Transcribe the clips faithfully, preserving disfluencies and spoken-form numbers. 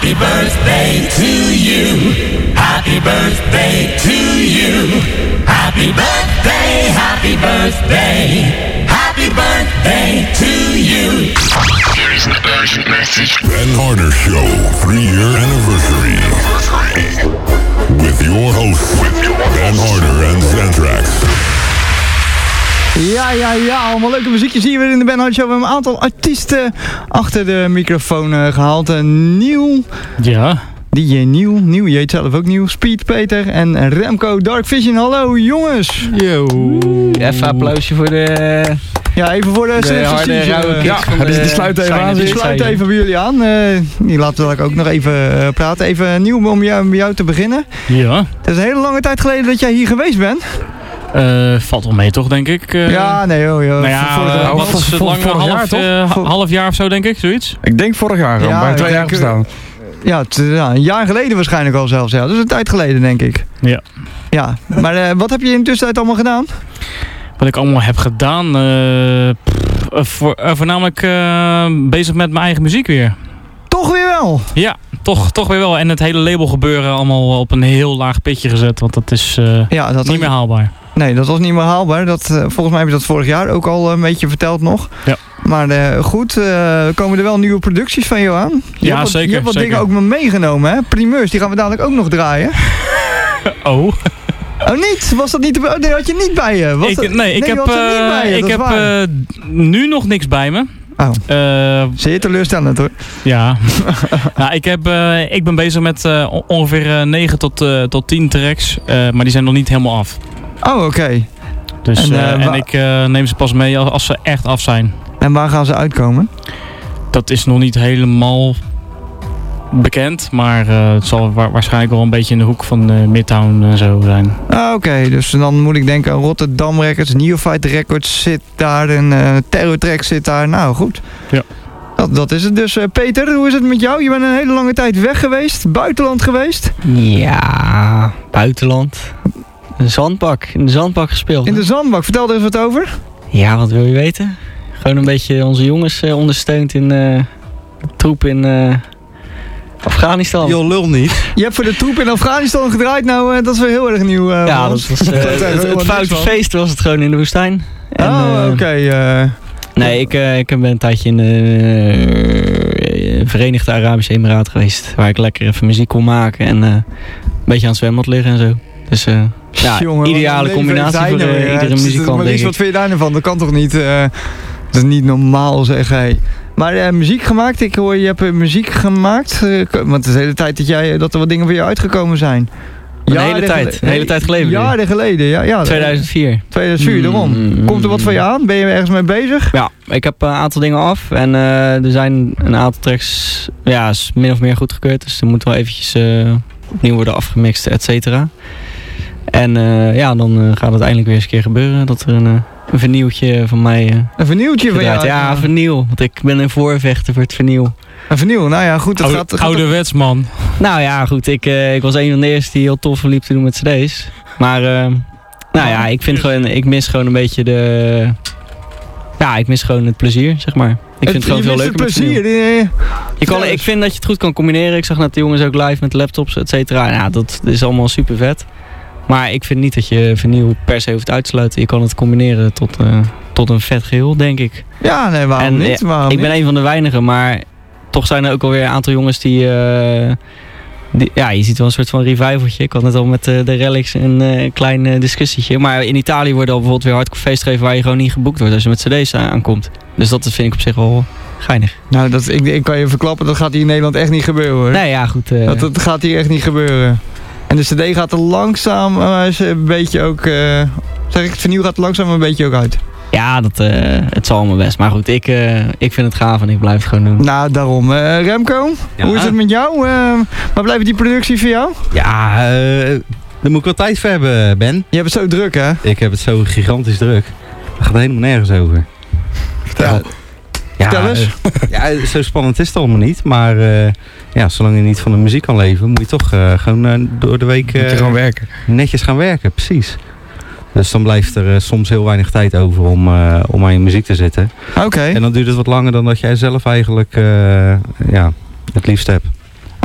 Happy birthday to you. Happy birthday to you. Happy birthday, happy birthday. Happy birthday to you. Here is an urgent message. Ben Harder Show, three-year anniversary. With your hosts, Ben Harder en Xantrax. Ja, ja, ja, allemaal leuke muziekjes hier weer in de Ben Harder Show. We hebben een aantal artiesten achter de microfoon uh, gehaald. Uh, Nieuw. Ja. D J Nieuw. Nieuw, je heet zelf ook Nieuw. Speed Peter en Remco Dark Vision. Hallo jongens. Yo. Even applausje voor de... Ja, even voor de, de harde, rauwe ja, van de, die sluit even aan. Die sluit even bij jullie aan. Uh, die laten we ook nog even uh, praten. Even Nieuw om jou, bij jou te beginnen. Ja. Het is een hele lange tijd geleden dat jij hier geweest bent. Uh, valt wel mee toch, denk ik? Uh, ja, nee hoor. Nou ja, vorige, uh, wat is het lang? Een half, uh, half jaar of zo, denk ik, zoiets? Ik denk vorig jaar al, ja, bij twee jaar gestaan. Ja, t- ja, een jaar geleden waarschijnlijk al zelfs. Ja. Dat is een tijd geleden, denk ik. Ja. Ja, maar uh, wat heb je in de tussentijd allemaal gedaan? Wat ik allemaal heb gedaan? Uh, pff, voor, uh, voornamelijk uh, bezig met mijn eigen muziek weer. Toch weer wel? Ja, toch, toch weer wel. En het hele label gebeuren allemaal op een heel laag pitje gezet. Want dat is uh, ja, dat niet was... meer haalbaar. Nee, dat was niet meer haalbaar. Dat, uh, volgens mij heb je dat vorig jaar ook al een beetje verteld nog. Ja. Maar uh, goed, uh, komen er wel nieuwe producties van jou aan? Je ja, hebt zeker. Wat, je hebt wat zeker. dingen ook maar meegenomen, hè? Primeurs, die gaan we dadelijk ook nog draaien. Oh. Oh niet? Was dat niet? Oh, nee, had je niet bij je? Was ik, dat... nee, nee, ik heb, uh, ik heb uh, nu nog niks bij me. Oh. Uh, Zeer teleurstellend hoor. Ja. nou, ik, heb, uh, ik ben bezig met uh, ongeveer uh, negen tot, uh, tot tien tracks, uh, maar die zijn nog niet helemaal af. Oh, oké. Okay. Dus, en, uh, en ik uh, neem ze pas mee als, als ze echt af zijn. En waar gaan ze uitkomen? Dat is nog niet helemaal bekend, maar uh, het zal wa- waarschijnlijk wel een beetje in de hoek van uh, Midtown en uh, zo zijn. Ah, oké, okay. Dus dan moet ik denken aan Rotterdam Records, Neophyte Records zit daar en uh, Terror Track zit daar. Nou, goed. Ja. Dat, dat is het dus. Uh, Peter, hoe is het met jou? Je bent een hele lange tijd weg geweest, buitenland geweest. Ja, buitenland. Een zandbak, in de zandbak gespeeld. In de zandbak, vertel er eens wat over. Ja, wat wil je weten? Gewoon een beetje onze jongens uh, ondersteund in uh, troep in uh, Afghanistan. Joh, lul niet. Je hebt voor de troep in Afghanistan gedraaid, nou uh, dat is wel heel erg nieuw. Uh, ja, dat was, uh, het, het, het foute feest was het gewoon in de woestijn. En, oh, uh, oké. Okay, uh, nee, ik, uh, ik ben een tijdje in de uh, Verenigde Arabische Emiraten geweest. Waar ik lekker even muziek kon maken en uh, een beetje aan het zwembad liggen en zo. Dus uh, ja, jongen, ideale combinatie voor uh, nou, iedere muzikant. Maar wat vind je daar nou van? Dat kan toch niet? Uh, dat is niet normaal, zeg hij. Maar uh, muziek gemaakt, ik hoor je hebt uh, muziek gemaakt. Uh, want het is de hele tijd dat, jij, dat er wat dingen voor jou uitgekomen zijn. Een hele tijd, gele- een hele tijd geleden. Jaren geleden, ja. ja tweeduizend vier. tweeduizend vier, daarom. Mm, Komt er wat van je aan? Ben je ergens mee bezig? Ja, ik heb een aantal dingen af. En uh, er zijn een aantal tracks, ja, is min of meer goedgekeurd. Dus er moet wel eventjes uh, opnieuw worden afgemixt, et cetera. En uh, ja, dan uh, gaat het eindelijk weer eens een keer gebeuren. Dat er een, uh, een vernieuwtje van mij uh, Een vernieuwtje van jou? Ja, een vernieuw. Want ik ben een voorvechter voor het vernieuw. Een vernieuw, nou ja, goed. Dat Oude, gaat, gaat ouderwets, man. Nou ja, goed. Ik, uh, ik was een van de eerste die heel tof liep te doen met cd's. Maar, uh, nou ja, ik vind gewoon, ik mis gewoon een beetje de... Ja, ik mis gewoon het plezier, zeg maar. Ik vind het, het gewoon veel leuker. Het plezier. Die, je kan, ik vind dat je het goed kan combineren. Ik zag net de jongens ook live met laptops, et cetera. Ja, dat is allemaal super vet. Maar ik vind niet dat je vernieuw per se hoeft uit te sluiten. Je kan het combineren tot, uh, tot een vet geheel, denk ik. Ja, nee, waarom en, niet? Waarom ik ben niet? een van de weinigen, maar toch zijn er ook alweer een aantal jongens die... Uh, die ja, je ziet wel een soort van revivaltje. Ik had net al met uh, de Relics een uh, klein uh, discussietje. Maar in Italië worden al bijvoorbeeld weer hardcore feestgeven waar je gewoon niet geboekt wordt als je met cd's aankomt. Dus dat vind ik op zich wel geinig. Nou, dat, ik, ik kan je verklappen, dat gaat hier in Nederland echt niet gebeuren hoor. Nee, ja, goed. Uh, dat, dat gaat hier echt niet gebeuren. En de cd gaat er langzaam maar uh, een beetje ook... Uh, zeg ik, het vernieuw gaat er langzaam een beetje ook uit. Ja, dat, uh, het zal allemaal best. Maar goed, ik, uh, ik vind het gaaf en ik blijf het gewoon doen. Nou, daarom. Uh, Remco, ja. Hoe is het met jou? Uh, waar blijft die productie voor jou? Ja, uh, daar moet ik wel tijd voor hebben, Ben. Je hebt het zo druk, hè? Ik heb het zo gigantisch druk. Dat gaat helemaal nergens over. Vertel. Ja. Ja, Vertel eens. Uh, ja, zo spannend is het allemaal niet. Maar uh, ja, zolang je niet van de muziek kan leven, moet je toch uh, gewoon uh, door de week uh, moet je gewoon werken. netjes gaan werken. Precies. Dus dan blijft er uh, soms heel weinig tijd over om, uh, om aan je muziek te zitten. Oké. Okay. En dan duurt het wat langer dan dat jij zelf eigenlijk uh, ja, het liefst hebt.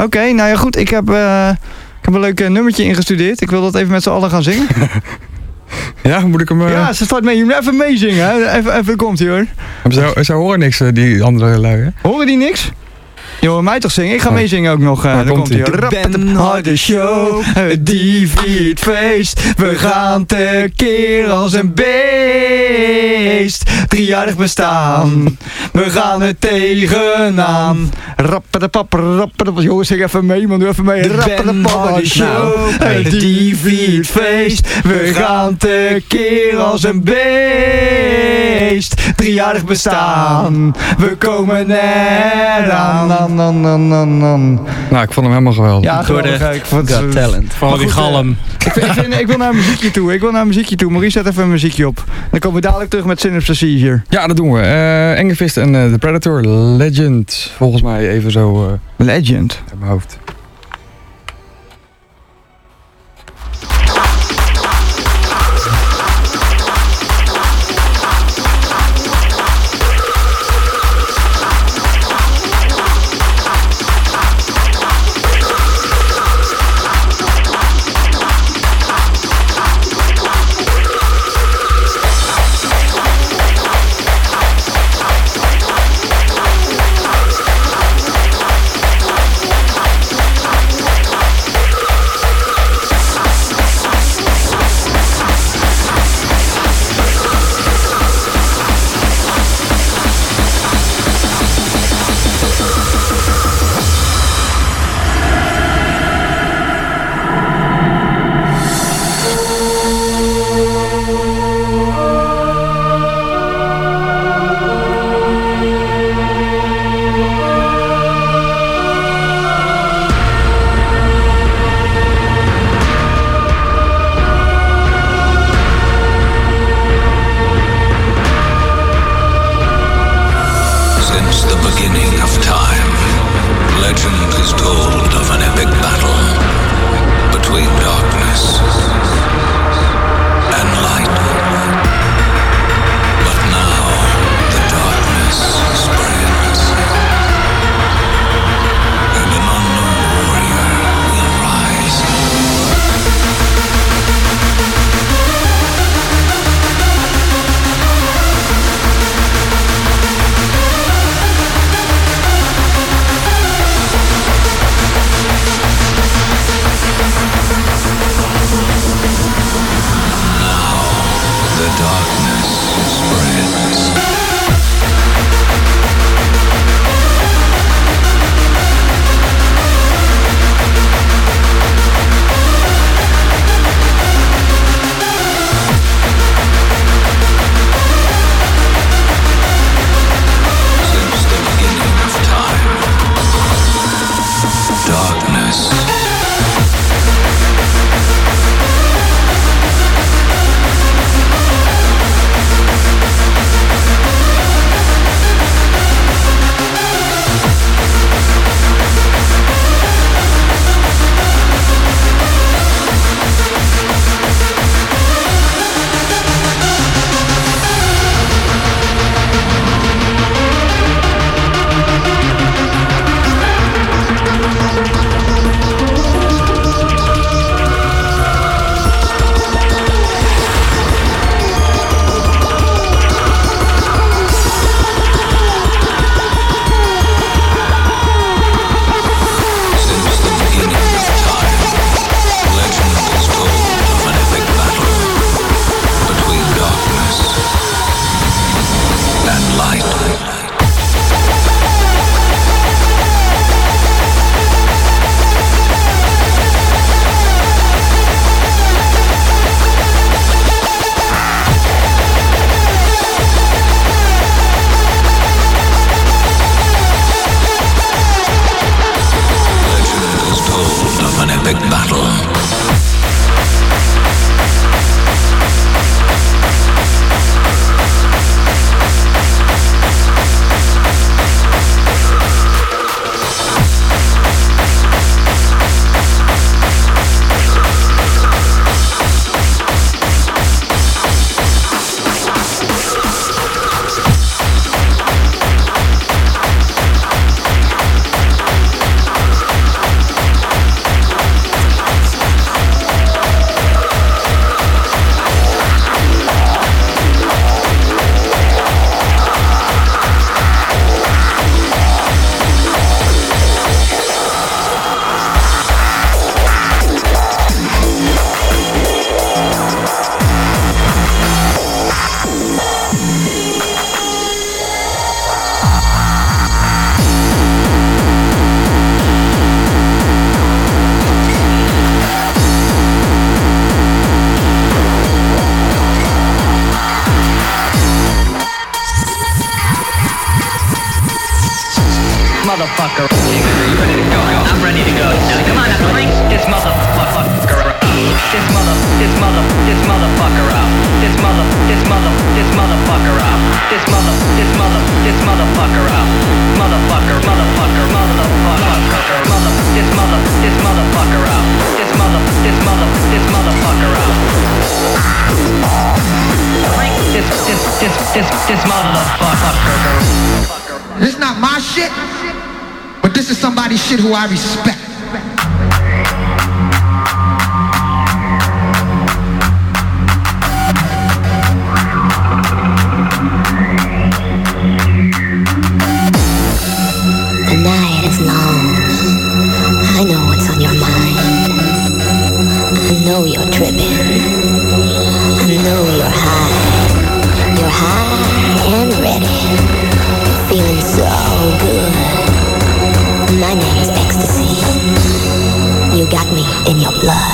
Oké, okay, nou ja goed, ik heb, uh, ik heb een leuk uh, nummertje ingestudeerd. Ik wil dat even met z'n allen gaan zingen. Ja, moet ik hem... Uh... Ja, ze start mee. Je moet even meezingen, hè. Even, even komt ie hoor. Ze, ze horen niks, die andere lui, hè? Horen die niks? Je hoort mij toch zingen? Ik ga oh. meezingen ook nog. Uh, daar komt hij. De Ben Harder Show, het viert feest. We gaan tekeer als een beest. Driejarig bestaan, we gaan er tegenaan. Rappadapap, rappadapap. Jongens, zeg even mee, man. Doe even mee. De Ben Harder Show, het viert feest. We gaan tekeer als een beest. Driejarig bestaan, we komen eraan. Nan, nan, nan, nan. Nou, ik vond hem helemaal geweldig. Ja, geweldig. Ik vond het talent. Vooral die galm. Ik, ik, vind, ik wil naar een muziekje toe. Ik wil naar een muziekje toe. Maurice, zet even een muziekje op. Dan komen we dadelijk terug met Synapse hier. Ja, dat doen we. Uh, Engevist en uh, The Predator. Legend. Volgens mij even zo... Uh, Legend. In mijn hoofd. this, this, this motherfucker. This is not my shit, but this is somebody's shit who I respect. The night is long. I know what's on your mind. I know you're tripping. I know you're high. You're high and ready. Feeling so good. My name is Ecstasy. You got me in your blood.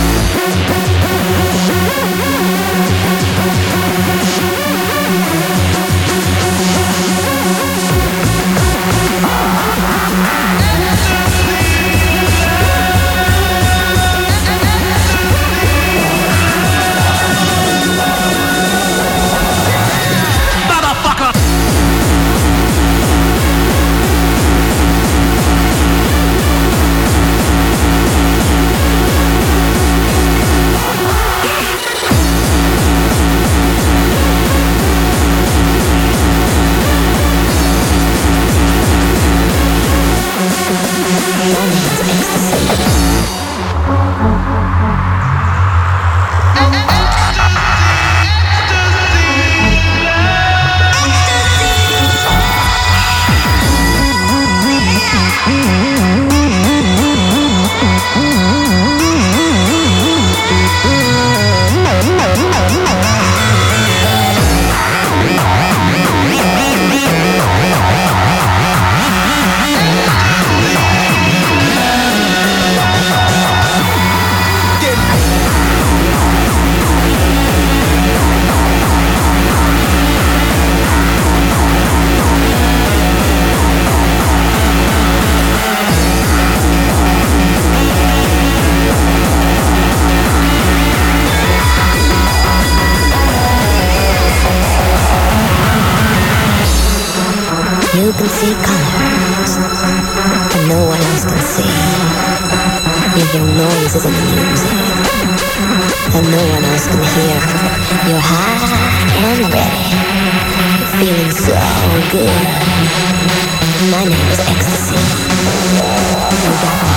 You can see colors that no one else can see. You hear noises in the music that no one else can hear. You're high and ready. You're feeling so good. My name is Ecstasy. You got me.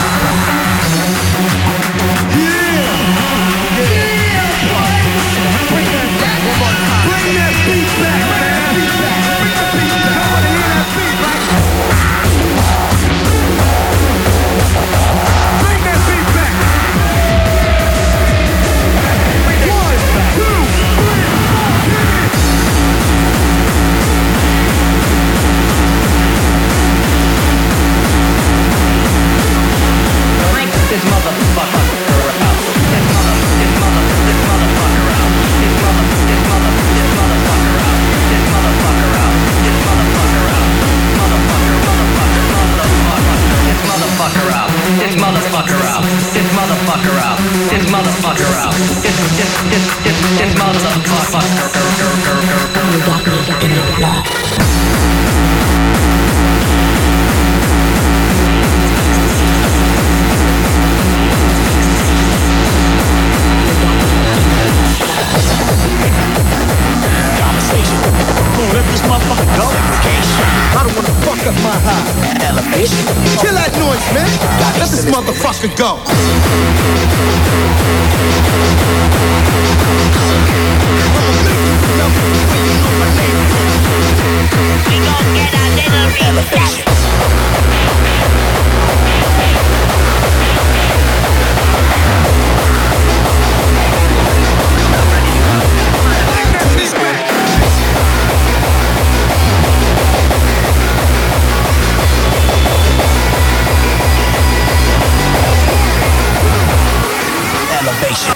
Bring that back one more time. Bring that beat back, man. Bring that beat back. I wanna hear that beat right. Bring that beat back. One, two, three, four, Break this motherfucker out. This mother, this mother, this motherfucker out. This mother, this mother, this motherfucker out. This motherfucker out. This motherfucker out. Motherfucker, motherfucker, motherfucker. This motherfucker out. This motherfucker out. This motherfucker out. This motherfucker out. This, this, this, this, this motherfucker. You got me in your blood. Let this motherfucker go. I don't wanna fuck up my high. Elevation. Kill that noise, man. Let this motherfucker go. We gon' get a little elevation. Elevation.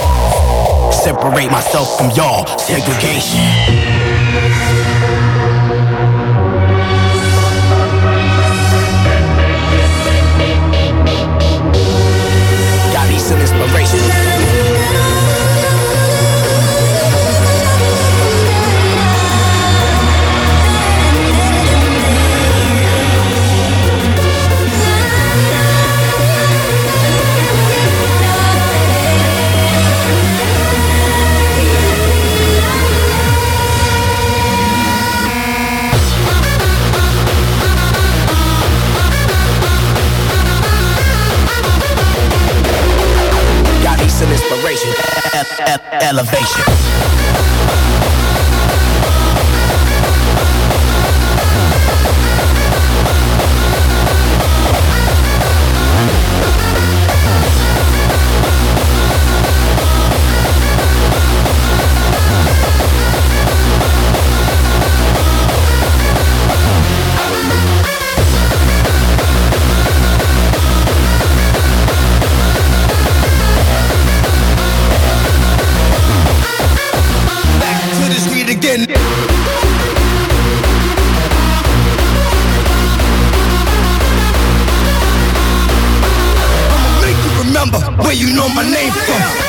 Separate myself from y'all, segregation. elevation, e- e- elevation. Again. I'ma make you remember where you know my name from.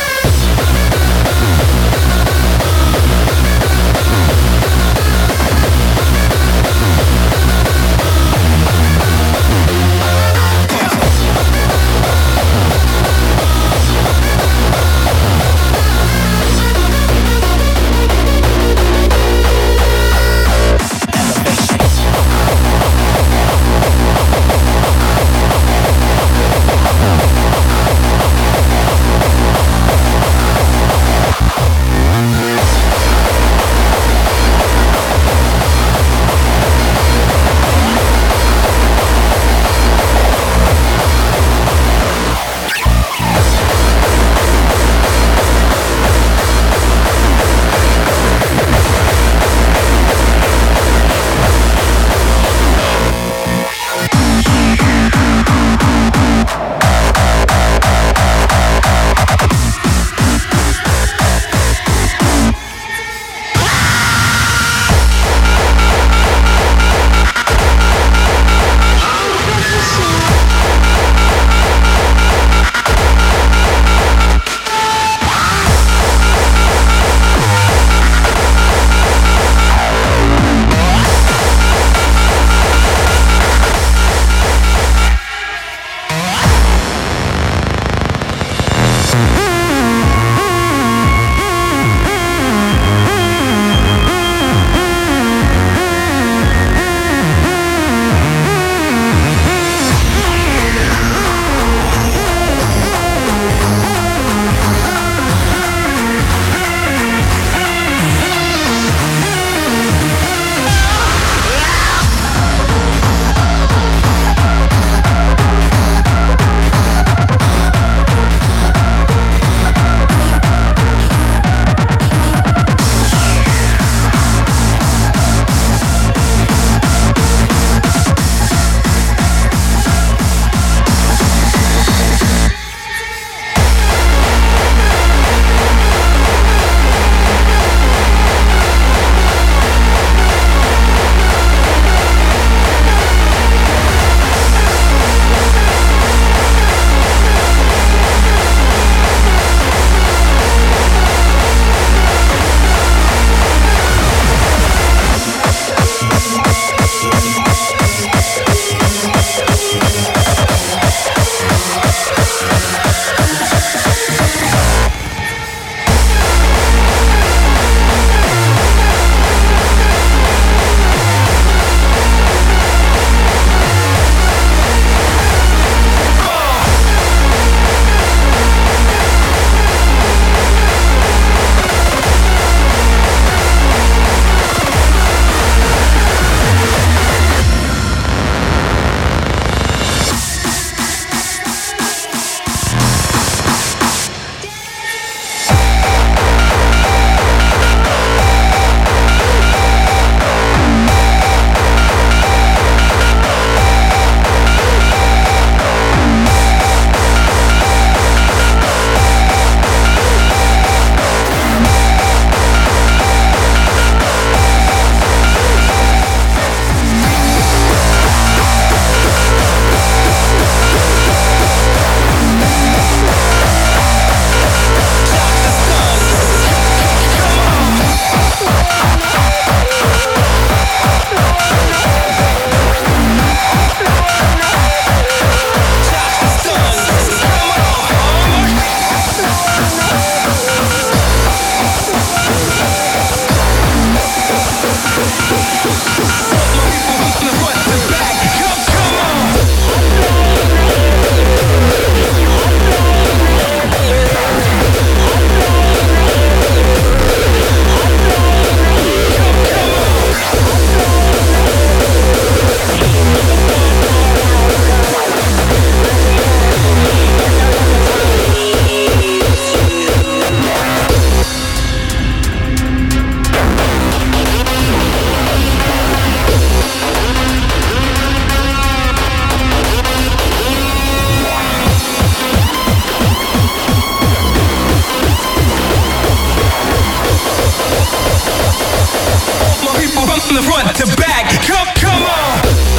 from the front to back. Come, come on.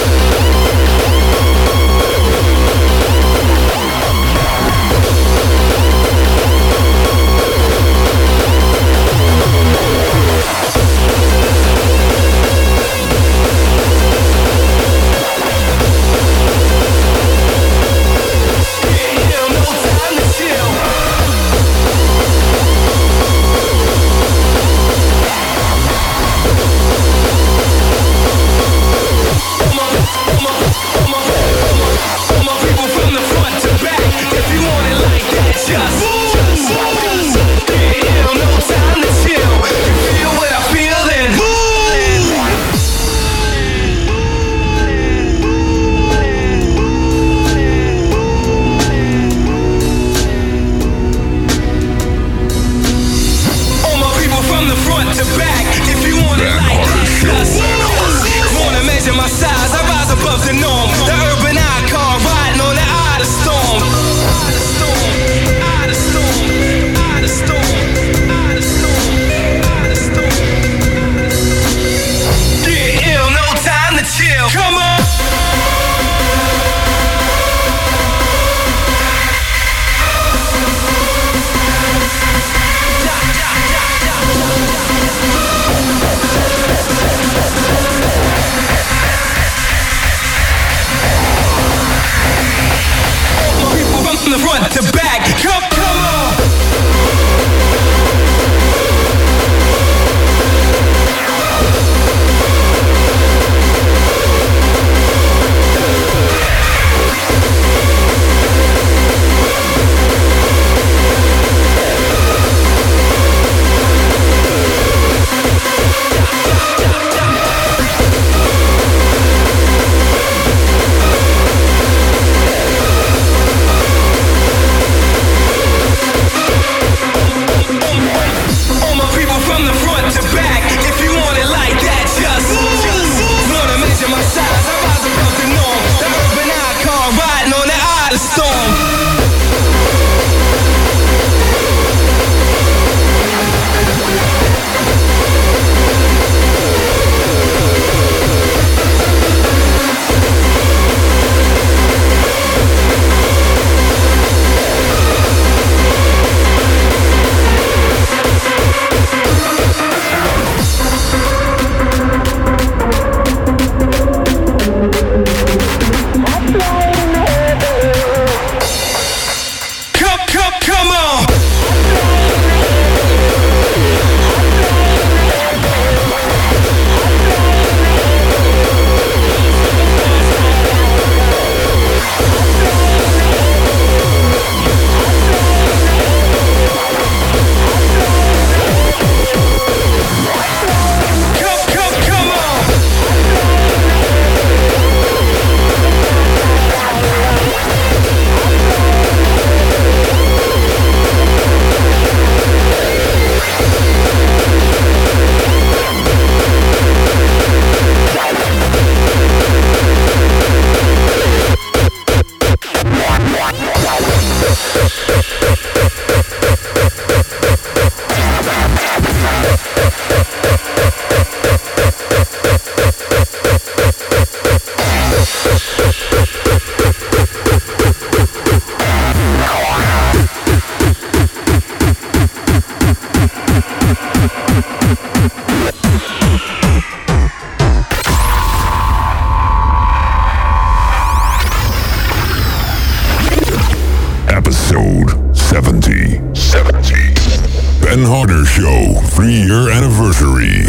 Ben Harder Show three-year anniversary.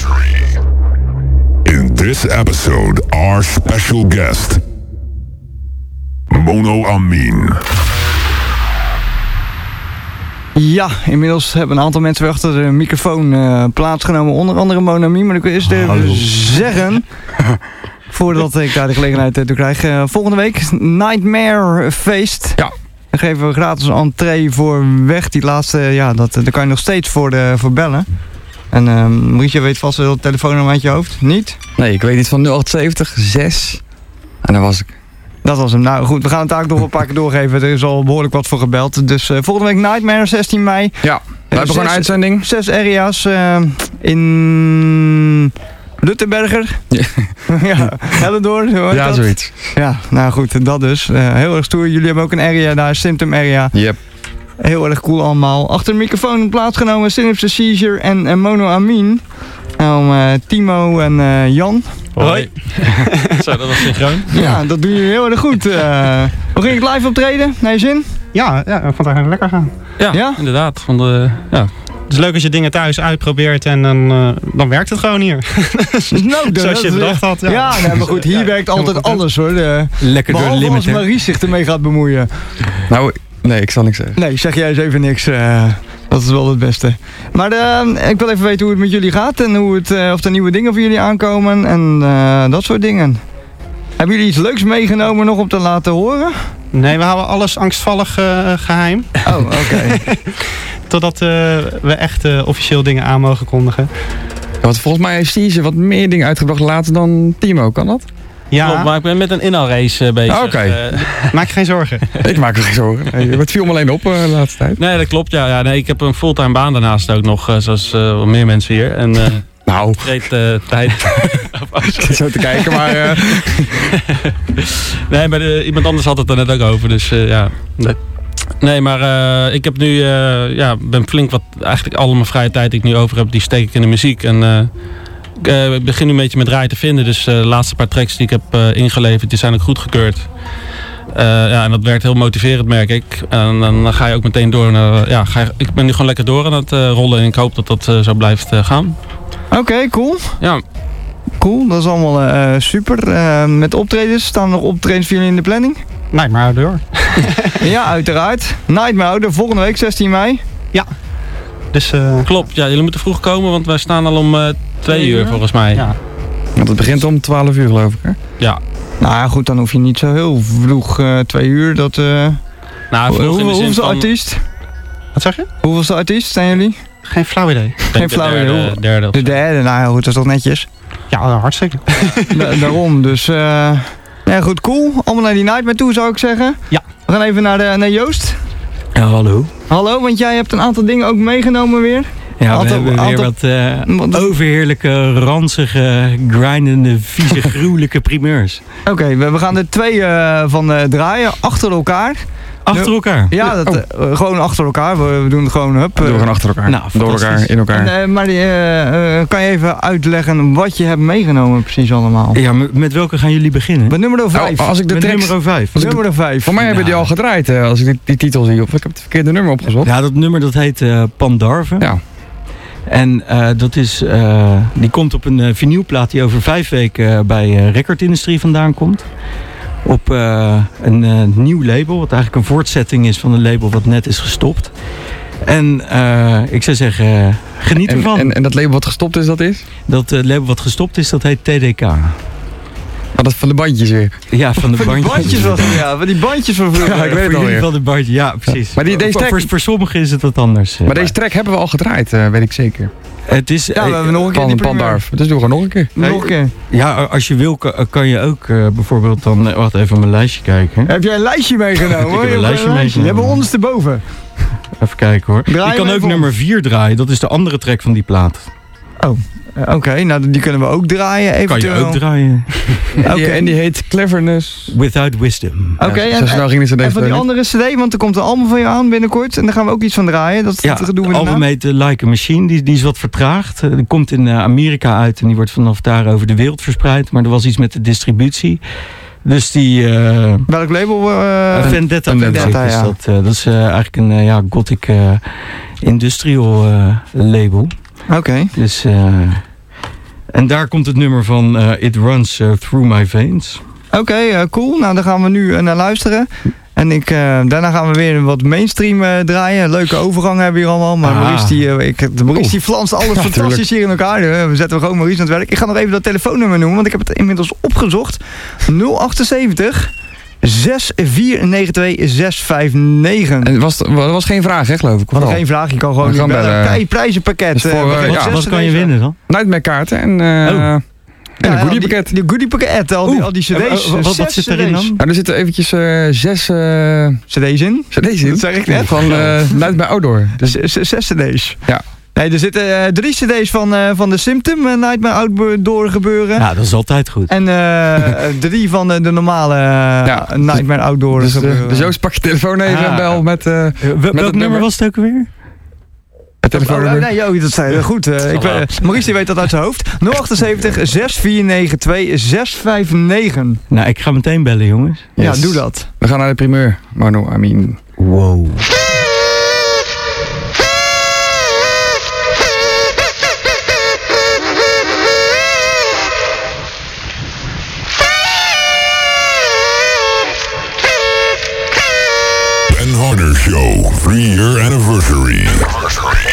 In this episode, our special guest, Mono Amin. Ja, inmiddels hebben een aantal mensen weer achter de microfoon uh, plaatsgenomen. Onder andere Mono Amin, maar ik wil eerst even zeggen, voordat ik daar de gelegenheid toe krijg. Uh, volgende week Nightmare Feest. Ja. Dan geven we gratis entree voor weg. Die laatste, ja, dat, daar kan je nog steeds voor, de, voor bellen. En uh, Marietje weet vast wel het telefoonnummer uit je hoofd. Niet? Nee, ik weet niet, van nul acht zeventig zes. En daar was ik. Dat was hem. Nou goed, we gaan het eigenlijk nog een paar keer doorgeven. Er is al behoorlijk wat voor gebeld. Dus uh, volgende week Nightmare, zestien mei. Ja, we hebben gewoon een uitzending. Zes area's uh, in Luttenberger. Ja. Ja, Hellendoor. Zo heet Ja, dat. zoiets. Ja, nou goed, dat dus. Uh, heel erg stoer. Jullie hebben ook een area daar, Symptom Area. Yep. Heel erg cool allemaal. Achter de microfoon plaatsgenomen Synapse Seizure en, en Mono Amin. Nou, uh, Timo en uh, Jan. Hoi. Zo, dat was synchroon. Ja, dat doen jullie heel erg goed. Uh, hoe ging het live optreden? Naar je zin? Ja, ja, ik vond het eigenlijk lekker gaan. Ja, Ja? inderdaad. Vond, uh, ja. Het is leuk als je dingen thuis uitprobeert en dan, uh, dan werkt het gewoon hier. Nou, dat, Zoals je bedacht had. Ja, ja nee, maar goed, hier Ja, werkt altijd helemaal goed, alles hoor. De, Lekker door de behalve limit, als hè? Maries zich ermee gaat bemoeien. Nou, nee, ik zal niks zeggen. Nee, zeg jij eens even niks. Uh, dat is wel het beste. Maar uh, ik wil even weten hoe het met jullie gaat en hoe het, uh, of er nieuwe dingen voor jullie aankomen en uh, dat soort dingen. Hebben jullie iets leuks meegenomen nog om te laten horen? Nee, we houden alles angstvallig uh, geheim. Oh, oké. Okay. Totdat uh, we echt uh, officieel dingen aan mogen kondigen. Ja, want volgens mij heeft Siege wat meer dingen uitgebracht later dan Timo, kan dat? Ja. Klopt, maar ik ben met een inhaalrace uh, bezig. Ah, oké. Okay. Uh, maak je geen zorgen. Ik maak er geen zorgen. Nee, het viel me alleen op uh, de laatste tijd. Nee, dat klopt. Ja, ja, nee, ik heb een fulltime baan daarnaast ook nog, uh, zoals uh, wel meer mensen hier. En, uh, nou. Treed uh, tijd. Zo te kijken, maar... Uh... nee, maar de, iemand anders had het er net ook over, dus uh, ja... Nee. Nee, maar uh, ik heb nu, uh, ja, ben flink wat, eigenlijk alle mijn vrije tijd die ik nu over heb, die steek ik in de muziek. En uh, ik uh, begin nu een beetje met draaien te vinden. Dus uh, de laatste paar tracks die ik heb uh, ingeleverd, die zijn ook goedgekeurd. Uh, ja, en dat werkt heel motiverend, merk ik. En dan ga je ook meteen door. Naar, ja, ga je, ik ben nu gewoon lekker door aan het uh, rollen en ik hoop dat dat uh, zo blijft uh, gaan. Oké, okay, cool. Ja. Cool, dat is allemaal uh, super. Uh, met optredens, staan er nog optredens voor jullie in de planning? Nightmare Outdoor. Ja, uiteraard. Nightmare Outdoor, volgende week, zestien mei. Ja. Dus, uh... Klopt, ja, jullie moeten vroeg komen, want wij staan al om uh, twee uur volgens mij. Ja. Want het begint om twaalf uur geloof ik, hè? Ja. Nou ja, goed, dan hoef je niet zo heel vroeg, uh, twee uur, dat... Uh... Nou, vroeg Hoe, in de zin hoeveelste van... artiest? Wat zeg je? Hoeveelste artiest zijn jullie? Geen flauw idee. Geen flauw idee. Derde, derde, de derde, nou ja, goed, dat is toch netjes? Ja, hartstikke. Da daarom, dus... Uh... Ja, goed, cool. Allemaal naar die Nightmare toe, zou ik zeggen. Ja. We gaan even naar, de, naar Joost. Ja, hallo. Hallo, want jij hebt een aantal dingen ook meegenomen weer. Ja, aantal, we hebben aantal... weer wat uh, overheerlijke, ranzige, grindende, vieze, gruwelijke primeurs. Oké, okay, we, we gaan er twee uh, van uh, draaien, achter elkaar. Achter elkaar? Ja, dat, oh. uh, gewoon achter elkaar. We, we doen het gewoon hup. We doen gewoon achter elkaar. Nou, door elkaar, in elkaar. En, uh, maar uh, uh, kan je even uitleggen wat je hebt meegenomen precies allemaal? Ja, met welke gaan jullie beginnen? Met nummer vijf. Oh, als ik de met tracks, nummer vijf. Nummer vijf. Voor mij nou. hebben die al gedraaid, hè, als ik die, die titel zie. Of ik heb het verkeerde nummer opgezocht. Ja, dat nummer dat heet uh, Pandarve. Ja. En uh, dat is, uh, die komt op een uh, vinylplaat die over vijf weken uh, bij uh, Record Industrie vandaan komt. Op uh, een uh, nieuw label, wat eigenlijk een voortzetting is van een label wat net is gestopt. En uh, ik zou zeggen, uh, geniet en, ervan. En, en dat label wat gestopt is, dat is? Dat uh, label wat gestopt is, dat heet T D K. Oh, dat is van de bandjes weer. Ja, van de van bandjes. Die bandjes was, ja, van die bandjes van vroeger. Ja, ik weet het voor alweer. van de bandjes, ja, precies. Maar die, deze track, voor, voor sommigen is het wat anders. Maar, maar deze track hebben we al gedraaid, uh, weet ik zeker. Het is, ja, we hebben nog een keer Pan, die Pandarf. Dus doen we nog een keer. Nog een keer. Ja, als je wil, kan, kan je ook uh, bijvoorbeeld dan... Uh, wacht, even mijn lijstje kijken. Heb jij een lijstje meegenomen? Ik heb een lijstje meegenomen. Je hebt ondersteboven. Even kijken hoor. Draai je kan ook nummer vier draaien. Dat is de andere track van die plaat. Oh, uh, oké. Okay, nou die kunnen we ook draaien eventueel. Kan je ook draaien. En, die, en die heet Cleverness Without Wisdom. Oké, okay, ja, en, en, en van die andere cd, want er komt een album van je aan binnenkort. En daar gaan we ook iets van draaien. Dat, ja, dat doen we het album heet uh, Like a Machine. Die, die is wat vertraagd. Uh, die komt in uh, Amerika uit en die wordt vanaf daar over de wereld verspreid. Maar er was iets met de distributie. Dus die... Uh, Welk label? Uh, Vendetta, Vendetta, Vendetta is ja. dat. Uh, dat is uh, eigenlijk een uh, ja, gothic uh, industrial uh, label. Oké. Okay. Dus... Uh, en daar komt het nummer van uh, It Runs uh, Through My Veins. Oké, okay, uh, cool. Nou, daar gaan we nu uh, naar luisteren. En ik, uh, daarna gaan we weer wat mainstream uh, draaien. Leuke overgang hebben we hier allemaal. Maar ah. Maurice, die, uh, ik, de Maurice oh. die flanst alles ja, fantastisch tuurlijk. hier in elkaar. Uh, we zetten gewoon Maurice aan het werk. Ik ga nog even dat telefoonnummer noemen, want ik heb het inmiddels opgezocht. nul achtenzeventig zes vier negen twee zes vijf negen. En was, dat was geen vraag, hè, geloof ik? Wat geen vraag, je kan gewoon niet bellen. Kijk, prijzenpakket. Voor, uh, uh, ja, wat kan je winnen dan? Nightmare kaarten en... Uh, oh. En ja, een goodiepakket. Die goodiepakket, al, die, al die cd's. Uh, uh, wat, wat zit erin dan? Nou, er zitten eventjes uh, zes... Uh, cd's in? Cd's in. Dat zeg ik net. Van uh, Nightmare Outdoor. Dus zes cd's. Ja. Nee, er zitten uh, drie cd's van, uh, van The Symptom, uh, Nightmare Outdoor gebeuren. Ja, dat is altijd goed. En uh, drie van de, de normale uh, ja, Nightmare Outdoor dus, gebeuren. Uh, dus Joost, pak je telefoon even ah. en bel met... Uh, uh, met welk nummer was het ook alweer? Het telefoonnummer? Oh, nee, jo, dat zei goed. Uh, ik, uh, Maurice weet dat uit zijn hoofd. nul achtenzeventig, zes vier negen twee, zes vijf negen. Nou, ik ga meteen bellen, jongens. Yes. Ja, doe dat. We gaan naar de primeur. Mano, I mean... Wow. Ben Harder Show, three year anniversary. anniversary.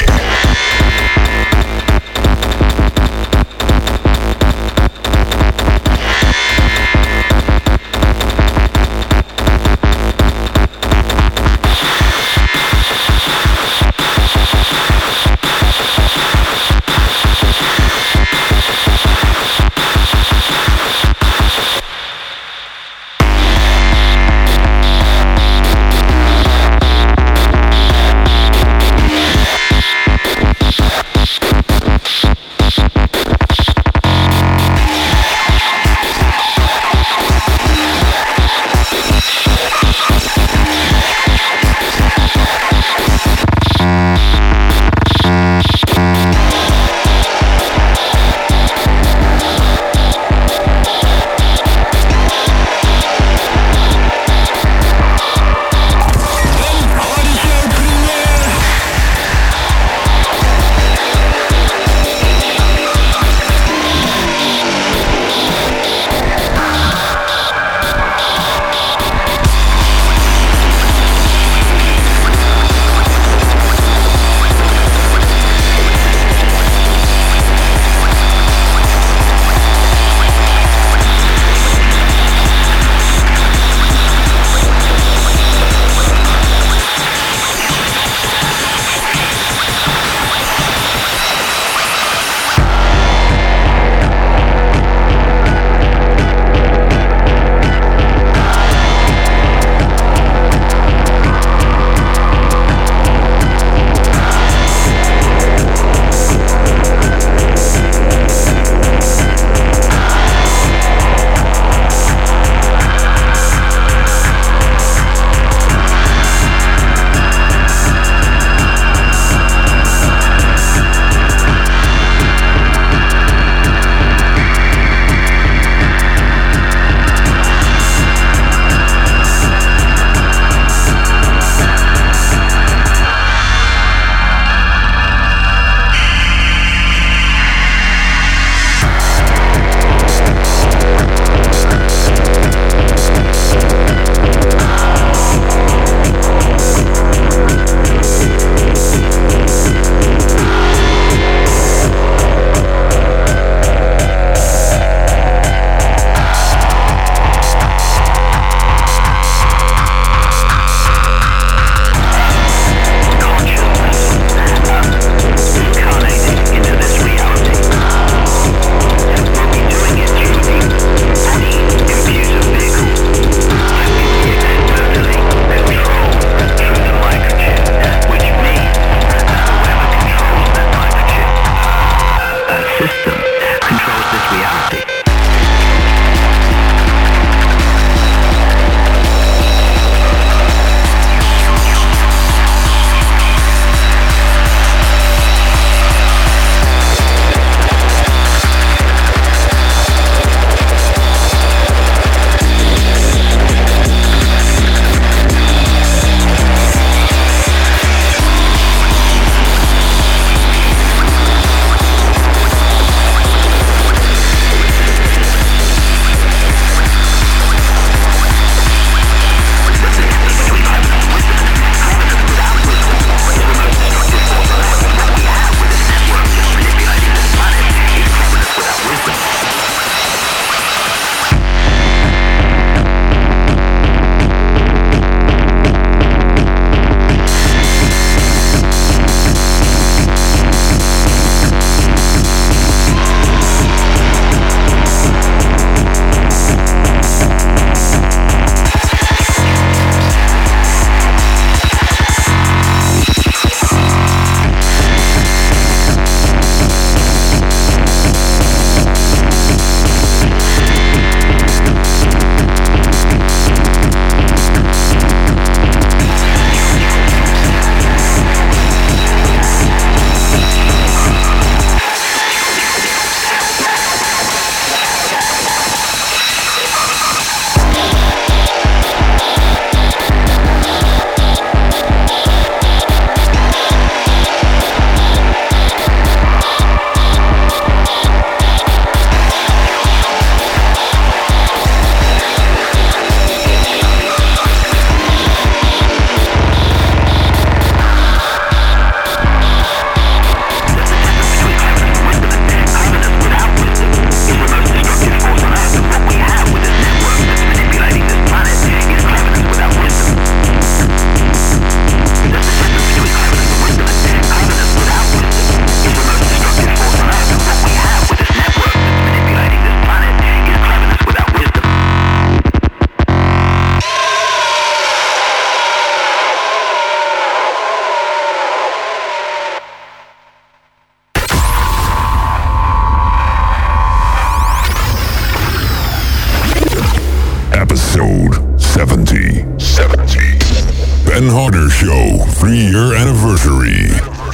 three-year anniversary.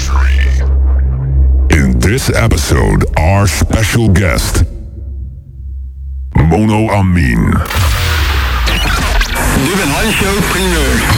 In this episode, our special guest, Mono Amin. Nu ben One Show primeur.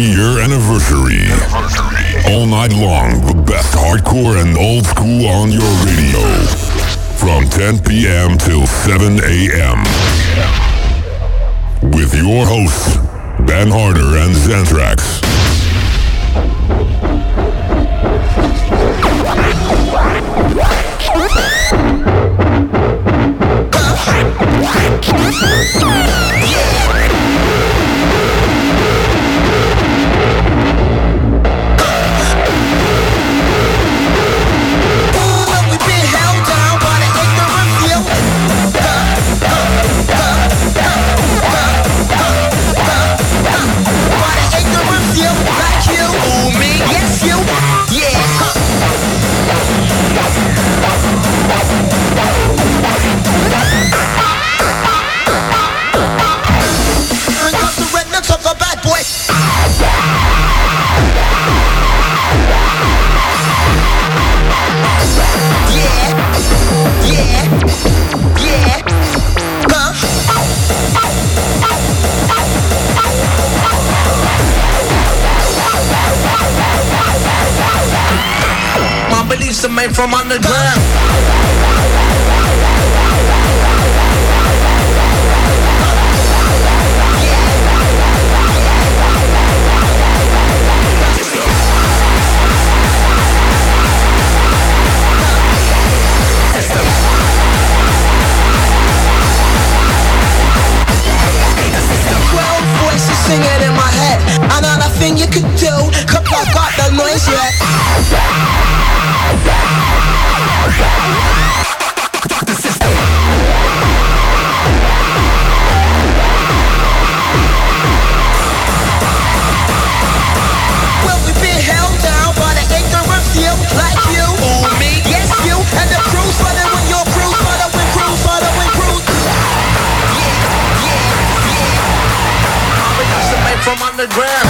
three-year anniversary. All night long, the best hardcore and old school on your radio. From ten p.m. till seven a.m. With your hosts, Ben Harder and Xanthrax. Made from underground. Twelve voices singing in my head, and all nothing you could do, 'cause I got the noise yet. The system. Well, we've been held down by the ignorant few like you, or me, yes you, and the crew's following your crew, following crew, following crew. Yeah, yeah, yeah. I'm a made from underground.